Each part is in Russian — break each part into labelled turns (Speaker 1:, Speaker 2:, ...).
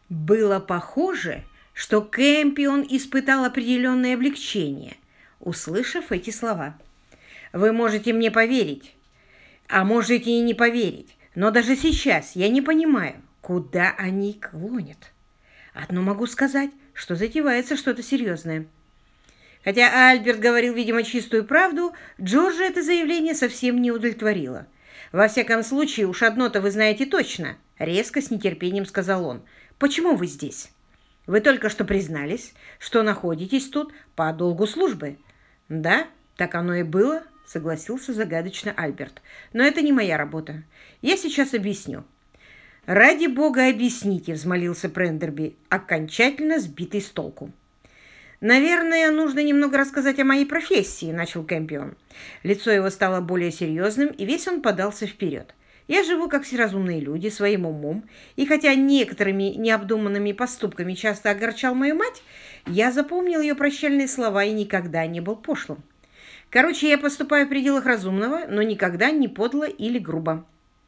Speaker 1: Было похоже, что Кэмпион испытал определенное облегчение, услышав эти слова. «Вы можете мне поверить, а можете и не поверить, но даже сейчас я не понимаю, куда они клонят. Одно могу сказать, что затевается что-то серьезное». Хотя Альберт говорил, видимо, чистую правду, Джорджа это заявление совсем не удовлетворило. «Во всяком случае, уж одно-то вы знаете точно», — резко с нетерпением сказал он. «Почему вы здесь? Вы только что признались, что находитесь тут по долгу службы». «Да, так оно и было», — согласился загадочно Альберт. «Но это не моя работа. Я сейчас объясню». «Ради бога, объясните», — взмолился Прендерби, окончательно сбитый с толку. «Наверное, нужно немного рассказать о моей профессии», — начал Кэмпион. Лицо его стало более серьезным, и весь он подался вперед. «Я живу, как все разумные люди, своим умом, и хотя некоторыми необдуманными поступками часто огорчал мою мать, я запомнил ее прощальные слова и никогда не был пошлым. Короче, я поступаю в пределах разумного, но никогда не подло или грубо».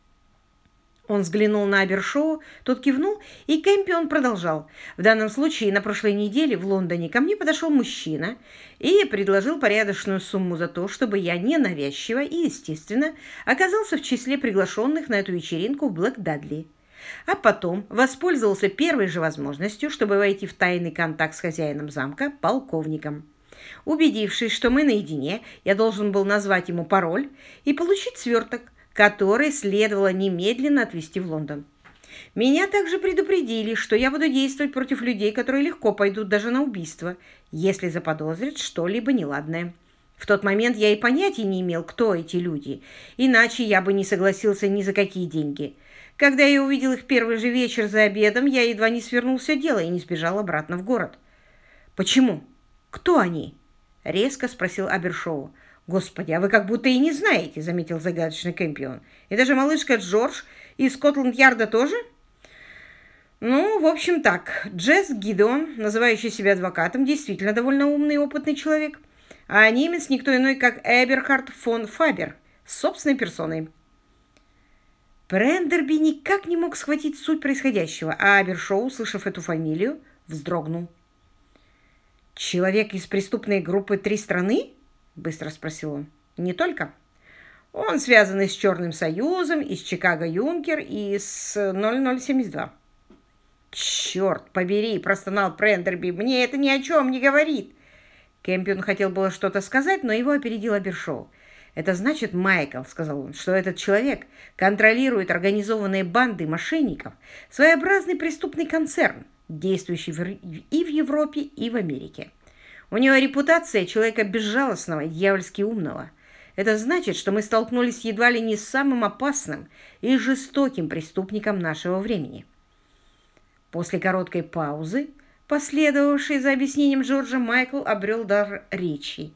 Speaker 1: Он взглянул на Абершоу, тот кивнул, и Кэмпион продолжал. «В данном случае, на прошлой неделе в Лондоне ко мне подошел мужчина и предложил порядочную сумму за то, чтобы я ненавязчиво и, естественно, оказался в числе приглашенных на эту вечеринку в Блэк-Дадли. А потом воспользовался первой же возможностью, чтобы войти в тайный контакт с хозяином замка, полковником. Убедившись, что мы наедине, я должен был назвать ему пароль и получить сверток, который следовало немедленно отвезти в Лондон. Меня также предупредили, что я буду действовать против людей, которые легко пойдут даже на убийство, если заподозрят что-либо неладное. В тот момент я и понятия не имел, кто эти люди, иначе я бы не согласился ни за какие деньги. Когда я увидел их первый же вечер за обедом, я едва не свернул все дело и не сбежал обратно в город. «Почему? Кто они?» — резко спросил Абершоу. «Господи, а вы как будто и не знаете», — заметил загадочный Кэмпион. «И даже малышка Джордж из Скотланд-Ярда тоже?» «Ну, в общем так, Джесс Гидеон, называющий себя адвокатом, действительно довольно умный и опытный человек, а немец никто иной, как Эберхард фон Фабер, с собственной персоной». Прендерби никак не мог схватить суть происходящего, а Абершоу, услышав эту фамилию, вздрогнул. «Человек из преступной группы «Три страны»?» — быстро спросил он. «Не только. Он связан и с Черным Союзом, и с Чикаго Юнкер, и с 0072. «Черт побери!» — простонал Прендерби. «Мне это ни о чем не говорит!» Кэмпион хотел было что-то сказать, но его опередил Абершоу. «Это значит, Майкл, — сказал он, — что этот человек контролирует организованные банды мошенников, своеобразный преступный концерн, действующий и в Европе, и в Америке. У него репутация человека безжалостного и дьявольски умного. Это значит, что мы столкнулись едва ли не с самым опасным и жестоким преступником нашего времени». После короткой паузы, последовавшей за объяснением Джорджа, Майкл обрел дар речи.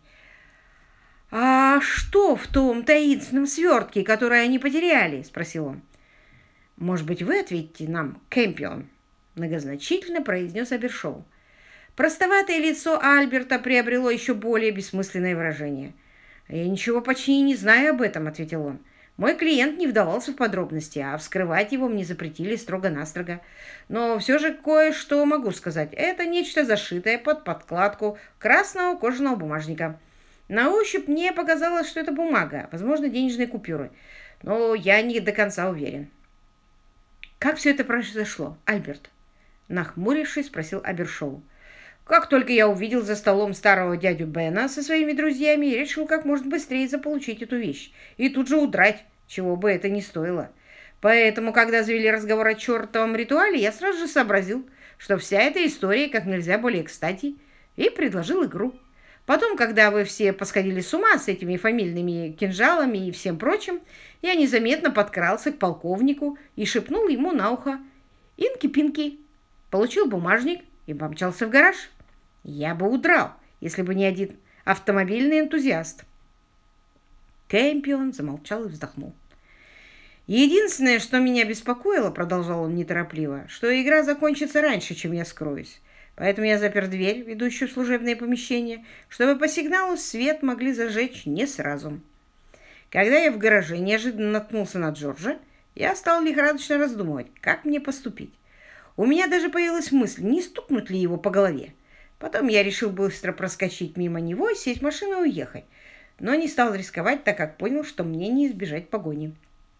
Speaker 1: «А что в том таинственном свертке, который они потеряли?» — спросил он. «Может быть, вы ответите нам, Кэмпион?» — многозначительно произнес Абершоу. Простоватое лицо Альберта приобрело еще более бессмысленное выражение. «Я ничего почти не знаю об этом», — ответил он. «Мой клиент не вдавался в подробности, а вскрывать его мне запретили строго-настрого. Но все же кое-что могу сказать. Это нечто зашитое под подкладку красного кожаного бумажника. На ощупь мне показалось, что это бумага, возможно, денежные купюры, но я не до конца уверен». «Как все это произошло, Альберт?» — нахмурившись, спросил Абершоу. «Как только я увидел за столом старого дядю Бена со своими друзьями, решил как можно быстрее заполучить эту вещь и тут же удрать, чего бы это ни стоило. Поэтому, когда завели разговор о чертовом ритуале, я сразу же сообразил, что вся эта история как нельзя более кстати, и предложил игру. Потом, когда вы все посходили с ума с этими фамильными кинжалами и всем прочим, я незаметно подкрался к полковнику и шепнул ему на ухо «Инки-пинки», получил бумажник и помчался в гараж. Я бы удрал, если бы не один автомобильный энтузиаст». Кэмпион замолчал и вздохнул. «Единственное, что меня беспокоило, — продолжал он неторопливо, — что игра закончится раньше, чем я скроюсь. Поэтому я запер дверь, ведущую в служебное помещение, чтобы по сигналу свет могли зажечь не сразу. Когда я в гараже неожиданно наткнулся на Джорджа, я стал лихорадочно раздумывать, как мне поступить. У меня даже появилась мысль, не стукнуть ли его по голове. Потом я решил быстро проскочить мимо него, сесть в машину и уехать. Но не стал рисковать, так как понял, что мне не избежать погони.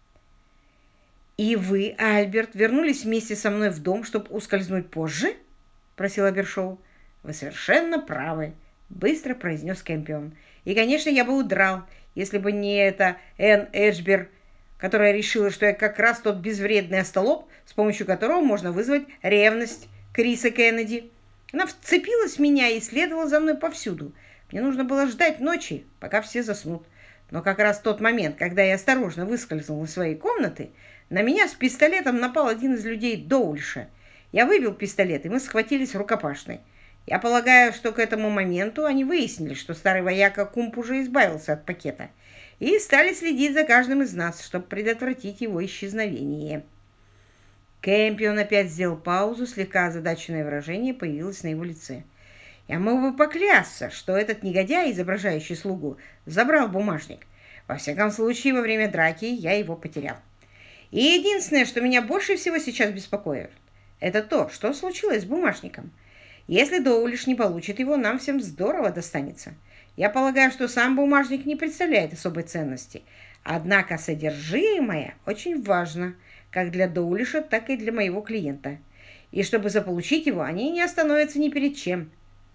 Speaker 1: «И вы, Альберт, вернулись вместе со мной в дом, чтобы ускользнуть позже?» – просил Абершоу. «Вы совершенно правы», – быстро произнес Кэмпион. «И, конечно, я бы удрал, если бы не эта Энн Эджбер, которая решила, что я как раз тот безвредный остолоп, с помощью которого можно вызвать ревность Криса Кеннеди. Она вцепилась в меня и следовала за мной повсюду. Мне нужно было ждать ночи, пока все заснут. Но как раз в тот момент, когда я осторожно выскользнул из своей комнаты, на меня с пистолетом напал один из людей Доулиша. Я выбил пистолет, и мы схватились в рукопашной. Я полагаю, что к этому моменту они выяснили, что старый вояка Кумп уже избавился от пакета, и стали следить за каждым из нас, чтобы предотвратить его исчезновение». Кэмпион опять сделал паузу, слегка озадаченное выражение появилось на его лице. «Я мог бы поклясться, что этот негодяй, изображающий слугу, забрал бумажник. Во всяком случае, во время драки я его потерял. И единственное, что меня больше всего сейчас беспокоит, это то, что случилось с бумажником. Если Доулиш не получит его, нам всем здорово достанется. Я полагаю, что сам бумажник не представляет особой ценности. Однако содержимое очень важно, как для Доулиша, так и для моего клиента. И чтобы заполучить его, они не остановятся ни перед чем».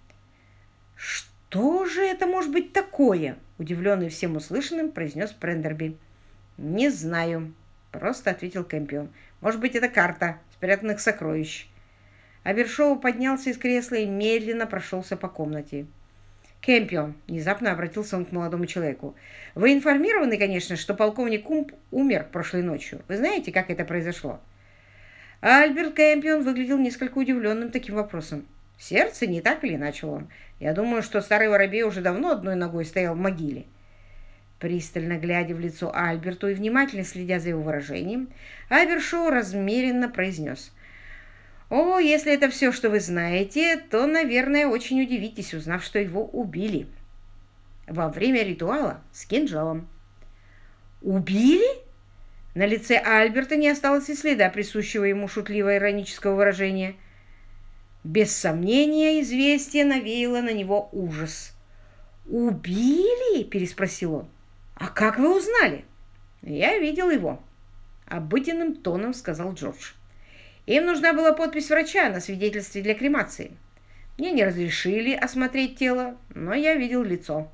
Speaker 1: «Что же это может быть такое?» – удивленный всем услышанным, произнес Прендерби. «Не знаю», – просто ответил Кэмпион. «Может быть, это карта спрятанных сокровищ». Абершоу поднялся из кресла и медленно прошелся по комнате. «Кэмпион», – внезапно обратился он к молодому человеку, – «вы информированы, конечно, что полковник Кумп умер прошлой ночью. Вы знаете, как это произошло?» Альберт Кэмпион выглядел несколько удивленным таким вопросом. «Сердце не так ли?» – начал он. «Я думаю, что старый воробей уже давно одной ногой стоял в могиле». Пристально глядя в лицо Альберту и внимательно следя за его выражением, Абершоу размеренно произнес: «О, если это все, что вы знаете, то, наверное, очень удивитесь, узнав, что его убили во время ритуала с кинжалом». «Убили?» На лице Альберта не осталось и следа присущего ему шутливо-иронического выражения. Без сомнения, известие навеяло на него ужас. «Убили?» – переспросил он. «А как вы узнали?» «Я видел его», – обыденным тоном сказал Джордж. «Им нужна была подпись врача на свидетельстве для кремации. Мне не разрешили осмотреть тело, но я видел лицо».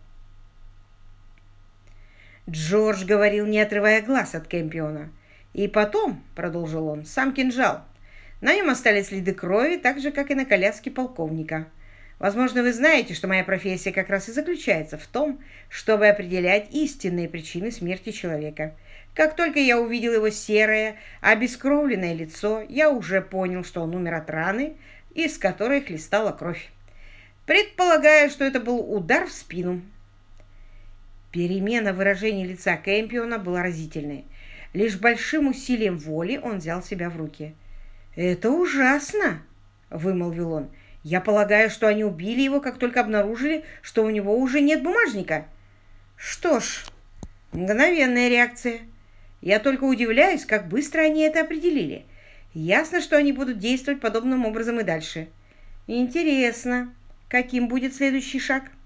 Speaker 1: Джордж говорил, не отрывая глаз от Кэмпиона. «И потом», — продолжил он, — «сам кинжал. На нем остались следы крови, так же, как и на коляске полковника. Возможно, вы знаете, что моя профессия как раз и заключается в том, чтобы определять истинные причины смерти человека. Как только я увидел его серое, обескровленное лицо, я уже понял, что он умер от раны, из которой хлестала кровь. Предполагаю, что это был удар в спину». Перемена выражения лица Кэмпиона была разительной. Лишь большим усилием воли он взял себя в руки. «Это ужасно!» – вымолвил он. «Я полагаю, что они убили его, как только обнаружили, что у него уже нет бумажника». «Что ж, мгновенная реакция. Я только удивляюсь, как быстро они это определили. Ясно, что они будут действовать подобным образом и дальше. Интересно, каким будет следующий шаг?»